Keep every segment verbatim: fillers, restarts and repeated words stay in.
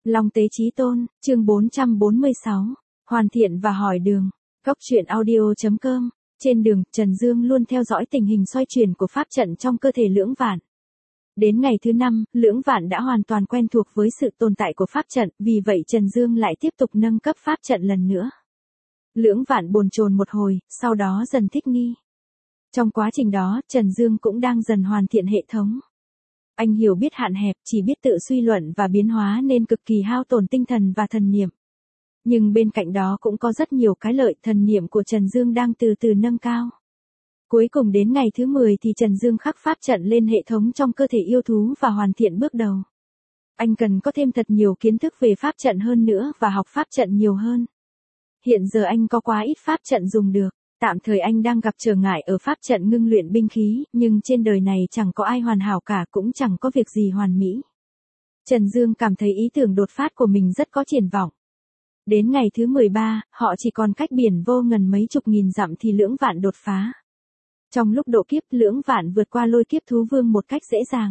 Long Tế Chí Tôn, chương bốn trăm bốn mươi sáu, hoàn thiện và hỏi đường. Góc truyện audio chấm com. Trên đường, Trần Dương luôn theo dõi tình hình xoay chuyển của pháp trận trong cơ thể Lưỡng Vạn. Đến ngày thứ năm, Lưỡng Vạn đã hoàn toàn quen thuộc với sự tồn tại của pháp trận, vì vậy Trần Dương lại tiếp tục nâng cấp pháp trận lần nữa. Lưỡng Vạn bồn chồn một hồi, sau đó dần thích nghi. Trong quá trình đó, Trần Dương cũng đang dần hoàn thiện hệ thống. Anh hiểu biết hạn hẹp, chỉ biết tự suy luận và biến hóa nên cực kỳ hao tổn tinh thần và thần niệm. Nhưng bên cạnh đó cũng có rất nhiều cái lợi, thần niệm của Trần Dương đang từ từ nâng cao. Cuối cùng đến ngày thứ mười thì Trần Dương khắc pháp trận lên hệ thống trong cơ thể yêu thú và hoàn thiện bước đầu. Anh cần có thêm thật nhiều kiến thức về pháp trận hơn nữa và học pháp trận nhiều hơn. Hiện giờ anh có quá ít pháp trận dùng được. Tạm thời anh đang gặp trở ngại ở pháp trận ngưng luyện binh khí, nhưng trên đời này chẳng có ai hoàn hảo cả, cũng chẳng có việc gì hoàn mỹ. Trần Dương cảm thấy ý tưởng đột phát của mình rất có triển vọng. Đến ngày thứ mười ba, họ chỉ còn cách biển vô ngần mấy chục nghìn dặm thì Lưỡng Vạn đột phá. Trong lúc độ kiếp, Lưỡng Vạn vượt qua lôi kiếp thú vương một cách dễ dàng.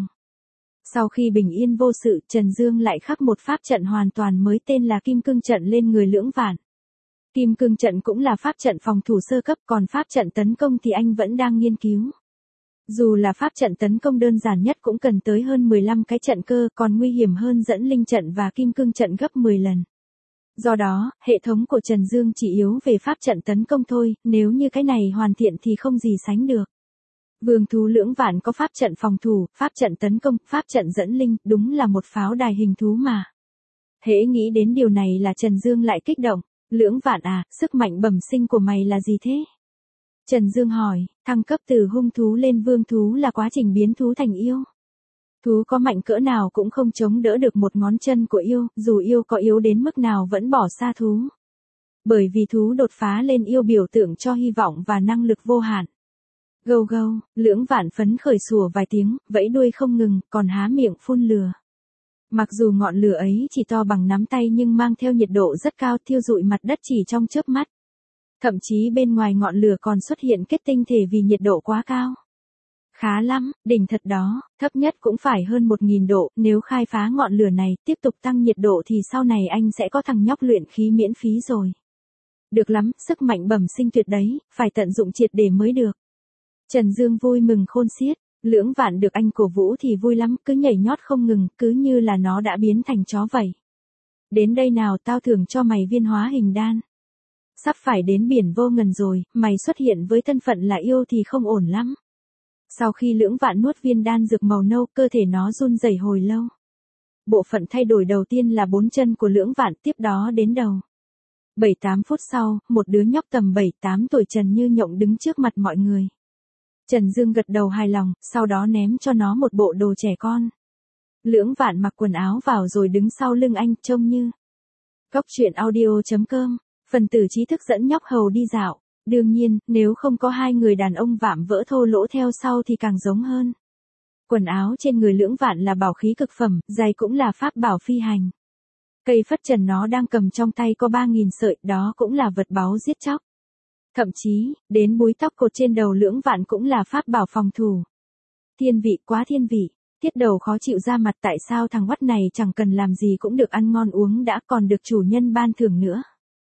Sau khi bình yên vô sự, Trần Dương lại khắc một pháp trận hoàn toàn mới tên là Kim Cương Trận lên người Lưỡng Vạn. Kim Cương Trận cũng là pháp trận phòng thủ sơ cấp, còn pháp trận tấn công thì anh vẫn đang nghiên cứu. Dù là pháp trận tấn công đơn giản nhất cũng cần tới hơn mười lăm cái trận cơ, còn nguy hiểm hơn Dẫn Linh Trận và Kim Cương Trận gấp mười lần. Do đó, hệ thống của Trần Dương chỉ yếu về pháp trận tấn công thôi, nếu như cái này hoàn thiện thì không gì sánh được. Vương thú Lưỡng Vạn có pháp trận phòng thủ, pháp trận tấn công, pháp trận dẫn linh, đúng là một pháo đài hình thú mà. Hễ nghĩ đến điều này là Trần Dương lại kích động. Lưỡng Vạn à, sức mạnh bẩm sinh của mày là gì thế? Trần Dương hỏi, thăng cấp từ hung thú lên vương thú là quá trình biến thú thành yêu. Thú có mạnh cỡ nào cũng không chống đỡ được một ngón chân của yêu, dù yêu có yếu đến mức nào vẫn bỏ xa thú. Bởi vì thú đột phá lên yêu biểu tượng cho hy vọng và năng lực vô hạn. Gâu gâu, Lưỡng Vạn phấn khởi sủa vài tiếng, vẫy đuôi không ngừng, còn há miệng phun lửa. Mặc dù ngọn lửa ấy chỉ to bằng nắm tay nhưng mang theo nhiệt độ rất cao, thiêu rụi mặt đất chỉ trong chớp mắt. Thậm chí bên ngoài ngọn lửa còn xuất hiện kết tinh thể vì nhiệt độ quá cao. Khá lắm, đỉnh thật đó, thấp nhất cũng phải hơn một nghìn độ, nếu khai phá ngọn lửa này, tiếp tục tăng nhiệt độ thì sau này anh sẽ có thằng nhóc luyện khí miễn phí rồi. Được lắm, sức mạnh bẩm sinh tuyệt đấy, phải tận dụng triệt để mới được. Trần Dương vui mừng khôn xiết. Lưỡng Vạn được anh cổ vũ thì vui lắm, cứ nhảy nhót không ngừng, cứ như là nó đã biến thành chó vậy. Đến đây nào, tao thưởng cho mày viên hóa hình đan. Sắp phải đến biển vô ngần rồi, mày xuất hiện với thân phận là yêu thì không ổn lắm. Sau khi Lưỡng Vạn nuốt viên đan dược màu nâu, cơ thể nó run rẩy hồi lâu. Bộ phận thay đổi đầu tiên là bốn chân của Lưỡng Vạn, tiếp đó đến đầu. bảy tám phút sau, một đứa nhóc tầm bảy tám tuổi Trần Như Nhộng đứng trước mặt mọi người. Trần Dương gật đầu hài lòng, sau đó ném cho nó một bộ đồ trẻ con. Lưỡng Vạn mặc quần áo vào rồi đứng sau lưng anh, trông như. Góc truyện audio chấm com, phần tử trí thức dẫn nhóc hầu đi dạo. Đương nhiên, nếu không có hai người đàn ông vạm vỡ thô lỗ theo sau thì càng giống hơn. Quần áo trên người Lưỡng Vạn là bảo khí cực phẩm, giày cũng là pháp bảo phi hành. Cây phất trần nó đang cầm trong tay có ba nghìn sợi, đó cũng là vật báu giết chóc. Thậm chí, đến búi tóc cột trên đầu Lưỡng Vạn cũng là pháp bảo phòng thủ. Thiên vị, quá thiên vị. Tiết Đầu khó chịu ra mặt, tại sao thằng oắt này chẳng cần làm gì cũng được ăn ngon uống đã, còn được chủ nhân ban thưởng nữa.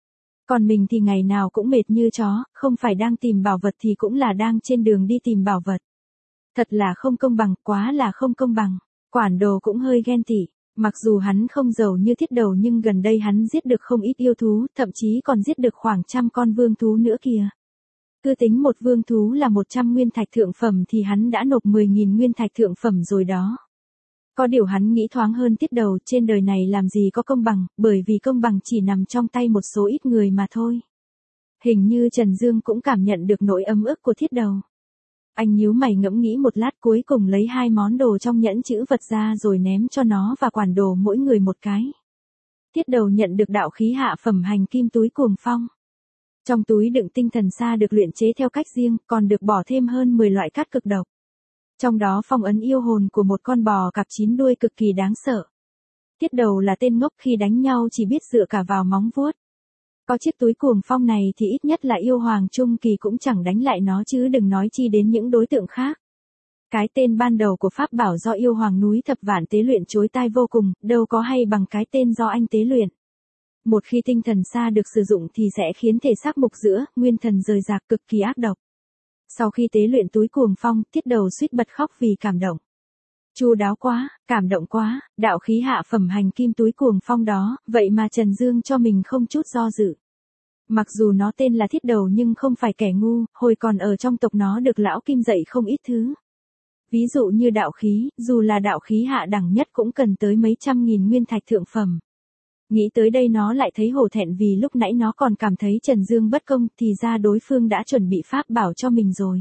Còn mình thì ngày nào cũng mệt như chó, không phải đang tìm bảo vật thì cũng là đang trên đường đi tìm bảo vật. Thật là không công bằng, quá là không công bằng. Quản đồ cũng hơi ghen tị. Mặc dù hắn không giàu như Thiết Đầu nhưng gần đây hắn giết được không ít yêu thú, thậm chí còn giết được khoảng trăm con vương thú nữa kìa. Cứ tính một vương thú là một trăm nguyên thạch thượng phẩm thì hắn đã nộp mười nghìn nguyên thạch thượng phẩm rồi đó. Có điều hắn nghĩ thoáng hơn Thiết Đầu, trên đời này làm gì có công bằng, bởi vì công bằng chỉ nằm trong tay một số ít người mà thôi. Hình như Trần Dương cũng cảm nhận được nỗi ấm ức của Thiết Đầu. Anh nhíu mày ngẫm nghĩ một lát, cuối cùng lấy hai món đồ trong nhẫn chữ vật ra rồi ném cho nó và quản đồ mỗi người một cái. Thiết Đầu nhận được đạo khí hạ phẩm hành kim túi cuồng phong. Trong túi đựng tinh thần sa được luyện chế theo cách riêng, còn được bỏ thêm hơn mười loại cát cực độc. Trong đó phong ấn yêu hồn của một con bò cạp chín đuôi cực kỳ đáng sợ. Thiết Đầu là tên ngốc, khi đánh nhau chỉ biết dựa cả vào móng vuốt. Có chiếc túi cuồng phong này thì ít nhất là yêu hoàng trung kỳ cũng chẳng đánh lại nó chứ đừng nói chi đến những đối tượng khác. Cái tên ban đầu của pháp bảo do yêu hoàng núi thập vạn tế luyện chối tai vô cùng, đâu có hay bằng cái tên do anh tế luyện. Một khi tinh thần xa được sử dụng thì sẽ khiến thể xác mục giữa, nguyên thần rời rạc cực kỳ ác độc. Sau khi tế luyện túi cuồng phong, Tiết Đầu suýt bật khóc vì cảm động. Chu đáo quá, cảm động quá, đạo khí hạ phẩm hành kim túi cuồng phong đó, vậy mà Trần Dương cho mình không chút do dự. Mặc dù nó tên là Thiết Đầu nhưng không phải kẻ ngu, hồi còn ở trong tộc nó được lão Kim dạy không ít thứ. Ví dụ như đạo khí, dù là đạo khí hạ đẳng nhất cũng cần tới mấy trăm nghìn nguyên thạch thượng phẩm. Nghĩ tới đây nó lại thấy hổ thẹn vì lúc nãy nó còn cảm thấy Trần Dương bất công, thì ra đối phương đã chuẩn bị pháp bảo cho mình rồi.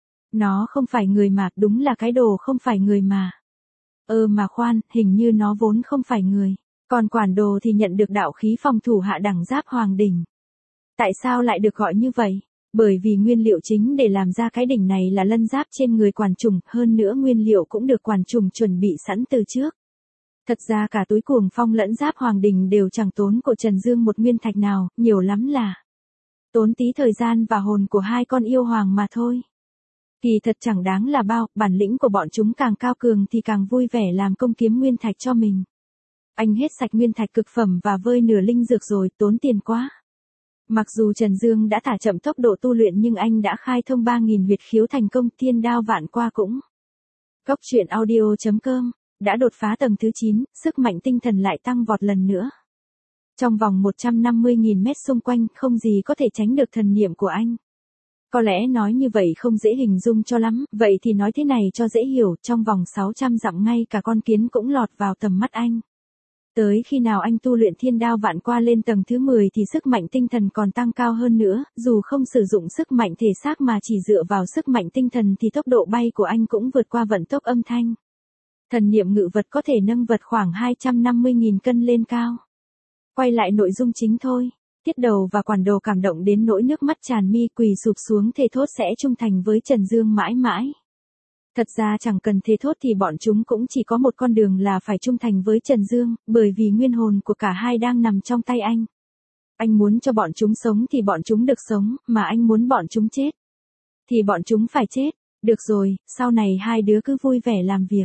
Nó không phải người mà, đúng là cái đồ không phải người mà. Ơ mà khoan, hình như nó vốn không phải người. Còn quản đồ thì nhận được đạo khí phòng thủ hạ đẳng giáp hoàng đỉnh. Tại sao lại được gọi như vậy? Bởi vì nguyên liệu chính để làm ra cái đỉnh này là lân giáp trên người quản trùng, hơn nữa nguyên liệu cũng được quản trùng chuẩn bị sẵn từ trước. Thật ra cả túi cuồng phong lẫn giáp hoàng đình đều chẳng tốn của Trần Dương một nguyên thạch nào, nhiều lắm là tốn tí thời gian và hồn của hai con yêu hoàng mà thôi. Kỳ thật chẳng đáng là bao, bản lĩnh của bọn chúng càng cao cường thì càng vui vẻ làm công kiếm nguyên thạch cho mình. Anh hết sạch nguyên thạch cực phẩm và vơi nửa linh dược rồi, tốn tiền quá. Mặc dù Trần Dương đã thả chậm tốc độ tu luyện nhưng anh đã khai thông ba nghìn huyệt khiếu thành công, thiên đao vạn qua cũng. Cốc truyện audio chấm com đã đột phá tầng thứ chín, sức mạnh tinh thần lại tăng vọt lần nữa. Trong vòng một trăm năm mươi nghìn mét xung quanh, không gì có thể tránh được thần niệm của anh. Có lẽ nói như vậy không dễ hình dung cho lắm, vậy thì nói thế này cho dễ hiểu, trong vòng sáu trăm dặm ngay cả con kiến cũng lọt vào tầm mắt anh. Tới khi nào anh tu luyện thiên đao vạn qua lên tầng thứ mười thì sức mạnh tinh thần còn tăng cao hơn nữa, dù không sử dụng sức mạnh thể xác mà chỉ dựa vào sức mạnh tinh thần thì tốc độ bay của anh cũng vượt qua vận tốc âm thanh. Thần niệm ngự vật có thể nâng vật khoảng hai trăm năm mươi nghìn cân lên cao. Quay lại nội dung chính thôi. Tiết Đầu và quản đồ cảm động đến nỗi nước mắt tràn mi, quỳ sụp xuống thề thốt sẽ trung thành với Trần Dương mãi mãi. Thật ra chẳng cần thề thốt thì bọn chúng cũng chỉ có một con đường là phải trung thành với Trần Dương, bởi vì nguyên hồn của cả hai đang nằm trong tay anh. Anh muốn cho bọn chúng sống thì bọn chúng được sống, mà anh muốn bọn chúng chết thì bọn chúng phải chết. Được rồi, sau này hai đứa cứ vui vẻ làm việc.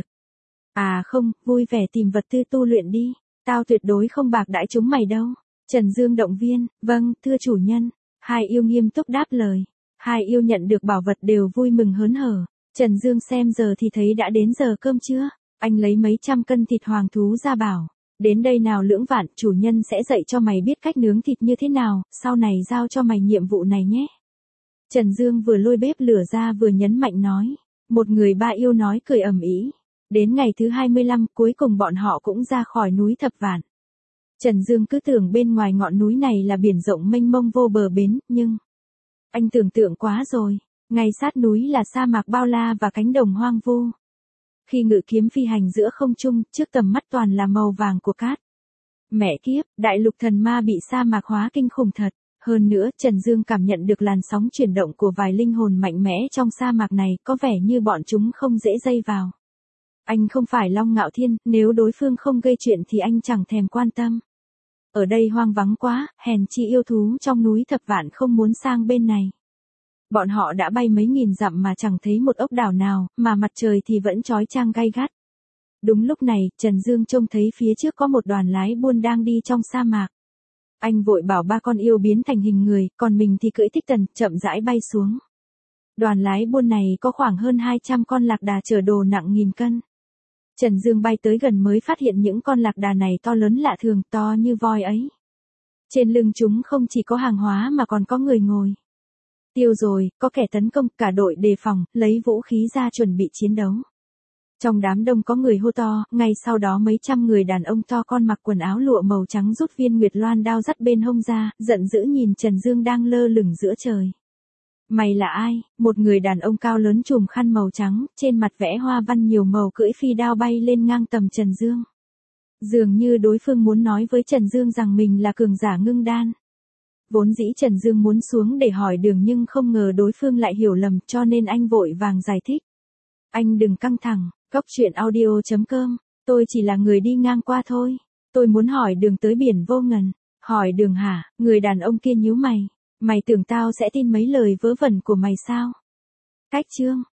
À không, vui vẻ tìm vật tư tu luyện đi. Tao tuyệt đối không bạc đãi chúng mày đâu. Trần Dương động viên, vâng, thưa chủ nhân. Hai yêu nghiêm túc đáp lời. Hai yêu nhận được bảo vật đều vui mừng hớn hở. Trần Dương xem giờ thì thấy đã đến giờ cơm trưa. Anh lấy mấy trăm cân thịt hoàng thú ra bảo. Đến đây nào Lưỡng Vạn, chủ nhân sẽ dạy cho mày biết cách nướng thịt như thế nào, sau này giao cho mày nhiệm vụ này nhé. Trần Dương vừa lôi bếp lửa ra vừa nhấn mạnh nói. Một người ba yêu nói cười ầm ĩ. Đến ngày thứ hai mươi lăm, cuối cùng bọn họ cũng ra khỏi núi Thập Vạn. Trần Dương cứ tưởng bên ngoài ngọn núi này là biển rộng mênh mông vô bờ bến, nhưng anh tưởng tượng quá rồi. Ngay sát núi là sa mạc bao la và cánh đồng hoang vu. Khi ngự kiếm phi hành giữa không trung, trước tầm mắt toàn là màu vàng của cát. Mẹ kiếp, đại lục thần ma bị sa mạc hóa kinh khủng thật. Hơn nữa, Trần Dương cảm nhận được làn sóng chuyển động của vài linh hồn mạnh mẽ trong sa mạc này, có vẻ như bọn chúng không dễ dây vào. Anh không phải Long Ngạo Thiên, nếu đối phương không gây chuyện thì anh chẳng thèm quan tâm. Ở đây hoang vắng quá, hèn chi yêu thú trong núi Thập Vạn không muốn sang bên này. Bọn họ đã bay mấy nghìn dặm mà chẳng thấy một ốc đảo nào, mà mặt trời thì vẫn chói chang gay gắt. Đúng lúc này, Trần Dương trông thấy phía trước có một đoàn lái buôn đang đi trong sa mạc. Anh vội bảo ba con yêu biến thành hình người, còn mình thì cưỡi Thích Tần, chậm rãi bay xuống. Đoàn lái buôn này có khoảng hơn hai trăm con lạc đà chở đồ nặng nghìn cân. Trần Dương bay tới gần mới phát hiện những con lạc đà này to lớn lạ thường, to như voi ấy. Trên lưng chúng không chỉ có hàng hóa mà còn có người ngồi. Tiêu rồi, có kẻ tấn công, cả đội đề phòng, lấy vũ khí ra chuẩn bị chiến đấu. Trong đám đông có người hô to, ngay sau đó mấy trăm người đàn ông to con mặc quần áo lụa màu trắng rút viên nguyệt loan đao dắt bên hông ra, giận dữ nhìn Trần Dương đang lơ lửng giữa trời. Mày là ai? Một người đàn ông cao lớn trùm khăn màu trắng, trên mặt vẽ hoa văn nhiều màu cưỡi phi đao bay lên ngang tầm Trần Dương. Dường như đối phương muốn nói với Trần Dương rằng mình là cường giả ngưng đan. Vốn dĩ Trần Dương muốn xuống để hỏi đường nhưng không ngờ đối phương lại hiểu lầm cho nên anh vội vàng giải thích. Anh đừng căng thẳng, cốc truyện audio chấm com, tôi chỉ là người đi ngang qua thôi. Tôi muốn hỏi đường tới biển vô ngần. Hỏi đường hả? Người đàn ông kia nhíu mày. Mày tưởng tao sẽ tin mấy lời vớ vẩn của mày sao? Cách chương